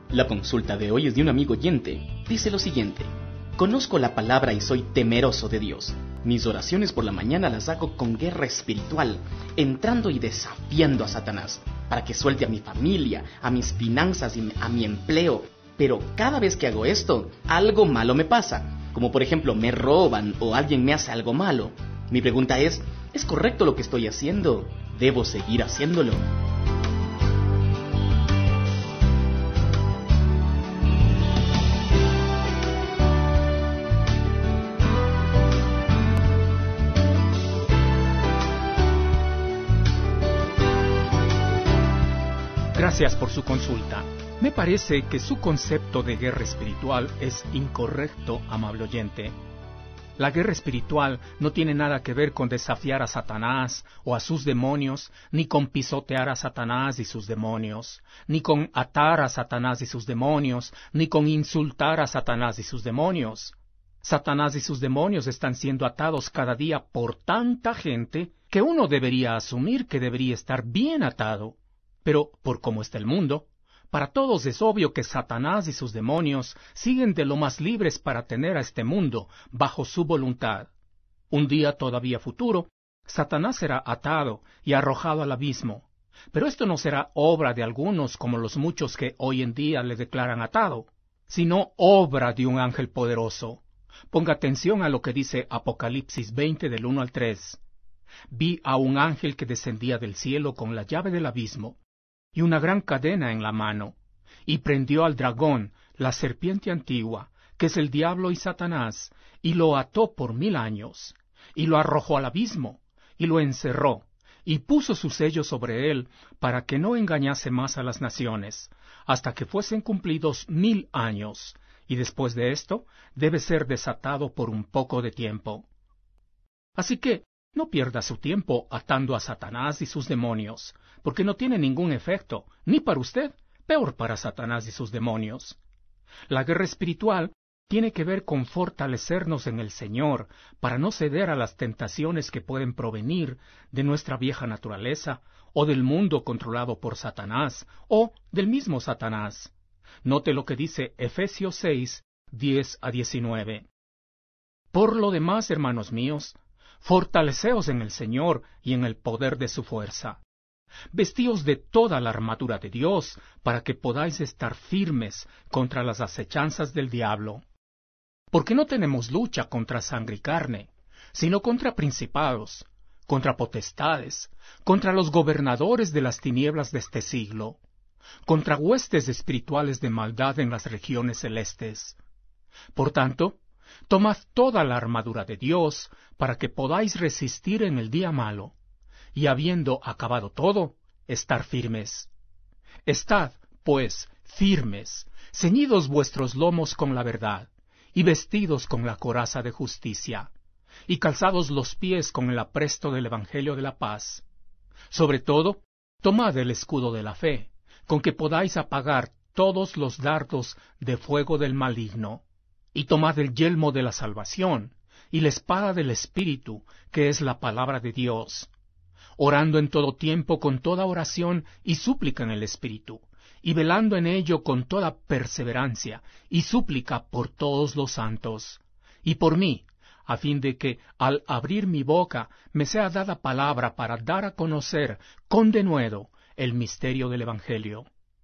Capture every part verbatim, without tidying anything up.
La consulta de hoy es de un amigo oyente. Dice lo siguiente: conozco la palabra y soy temeroso de Dios. Mis oraciones por la mañana las hago con guerra espiritual, entrando y desafiando a Satanás, para que suelte a mi familia, a mis finanzas y a mi empleo. Pero cada vez que hago esto, algo malo me pasa, como por ejemplo me roban o alguien me hace algo malo. Mi pregunta es, ¿es correcto lo que estoy haciendo? ¿Debo seguir haciéndolo? Gracias por su consulta. Me parece que su concepto de guerra espiritual es incorrecto, amable oyente. La guerra espiritual no tiene nada que ver con desafiar a Satanás o a sus demonios, ni con pisotear a Satanás y sus demonios, ni con atar a Satanás y sus demonios, ni con insultar a Satanás y sus demonios. Satanás y sus demonios están siendo atados cada día por tanta gente que uno debería asumir que debería estar bien atado. Pero, por cómo está el mundo, para todos es obvio que Satanás y sus demonios siguen de lo más libres para tener a este mundo bajo su voluntad. Un día todavía futuro, Satanás será atado y arrojado al abismo. Pero esto no será obra de algunos como los muchos que hoy en día le declaran atado, sino obra de un ángel poderoso. Ponga atención a lo que dice Apocalipsis veinte del uno al tres. Vi a un ángel que descendía del cielo con la llave del abismo y una gran cadena en la mano, y prendió al dragón, la serpiente antigua, que es el diablo y Satanás, y lo ató por mil años, y lo arrojó al abismo, y lo encerró, y puso su sello sobre él, para que no engañase más a las naciones, hasta que fuesen cumplidos mil años, y después de esto debe ser desatado por un poco de tiempo. Así que, no pierda su tiempo atando a Satanás y sus demonios, porque no tiene ningún efecto, ni para usted, peor para Satanás y sus demonios. La guerra espiritual tiene que ver con fortalecernos en el Señor para no ceder a las tentaciones que pueden provenir de nuestra vieja naturaleza, o del mundo controlado por Satanás, o del mismo Satanás. Note lo que dice Efesios seis, diez a diecinueve. Por lo demás, hermanos míos, fortaleceos en el Señor y en el poder de su fuerza. Vestíos de toda la armadura de Dios, para que podáis estar firmes contra las acechanzas del diablo. Porque no tenemos lucha contra sangre y carne, sino contra principados, contra potestades, contra los gobernadores de las tinieblas de este siglo, contra huestes espirituales de maldad en las regiones celestes. Por tanto, tomad toda la armadura de Dios, para que podáis resistir en el día malo, y habiendo acabado todo, estar firmes. Estad, pues, firmes, ceñidos vuestros lomos con la verdad, y vestidos con la coraza de justicia, y calzados los pies con el apresto del Evangelio de la paz. Sobre todo, tomad el escudo de la fe, con que podáis apagar todos los dardos de fuego del maligno, y tomad el yelmo de la salvación, y la espada del Espíritu, que es la palabra de Dios, orando en todo tiempo con toda oración y súplica en el Espíritu, y velando en ello con toda perseverancia y súplica por todos los santos, y por mí, a fin de que, al abrir mi boca, me sea dada palabra para dar a conocer con denuedo el misterio del Evangelio.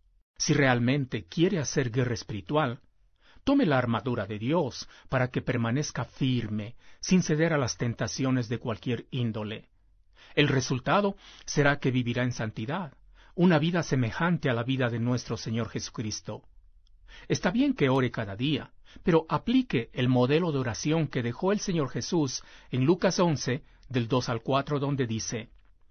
Si realmente quiere hacer guerra espiritual, tome la armadura de Dios para que permanezca firme, sin ceder a las tentaciones de cualquier índole. El resultado será que vivirá en santidad, una vida semejante a la vida de nuestro Señor Jesucristo. Está bien que ore cada día, pero aplique el modelo de oración que dejó el Señor Jesús en Lucas once, del dos al cuatro, donde dice: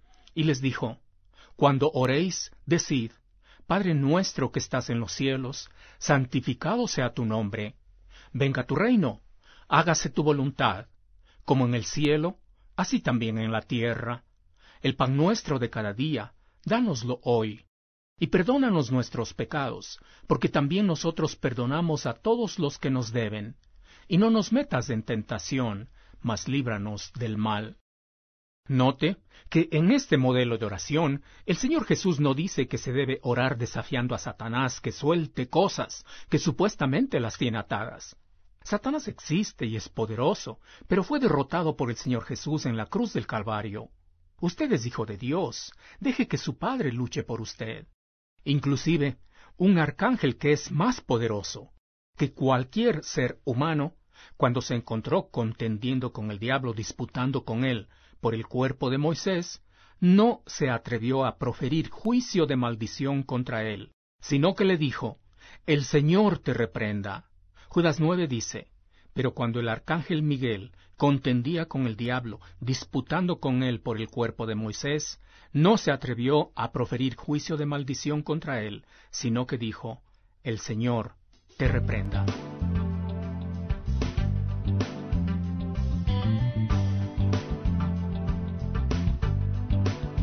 Y les dijo, cuando oréis, decid, Padre nuestro que estás en los cielos, santificado sea tu nombre. Venga tu reino, hágase tu voluntad, como en el cielo, así también en la tierra. El pan nuestro de cada día, dánoslo hoy. Y perdónanos nuestros pecados, porque también nosotros perdonamos a todos los que nos deben. Y no nos metas en tentación, mas líbranos del mal. Note que en este modelo de oración, el Señor Jesús no dice que se debe orar desafiando a Satanás que suelte cosas que supuestamente las tiene atadas. Satanás existe y es poderoso, pero fue derrotado por el Señor Jesús en la cruz del Calvario. Usted es hijo de Dios, deje que su Padre luche por usted. Inclusive, un arcángel que es más poderoso que cualquier ser humano, cuando se encontró contendiendo con el diablo, disputando con él por el cuerpo de Moisés, no se atrevió a proferir juicio de maldición contra él, sino que le dijo, «El Señor te reprenda». Judas nueve dice, «Pero cuando el arcángel Miguel contendía con el diablo, disputando con él por el cuerpo de Moisés, no se atrevió a proferir juicio de maldición contra él, sino que dijo, «El Señor te reprenda».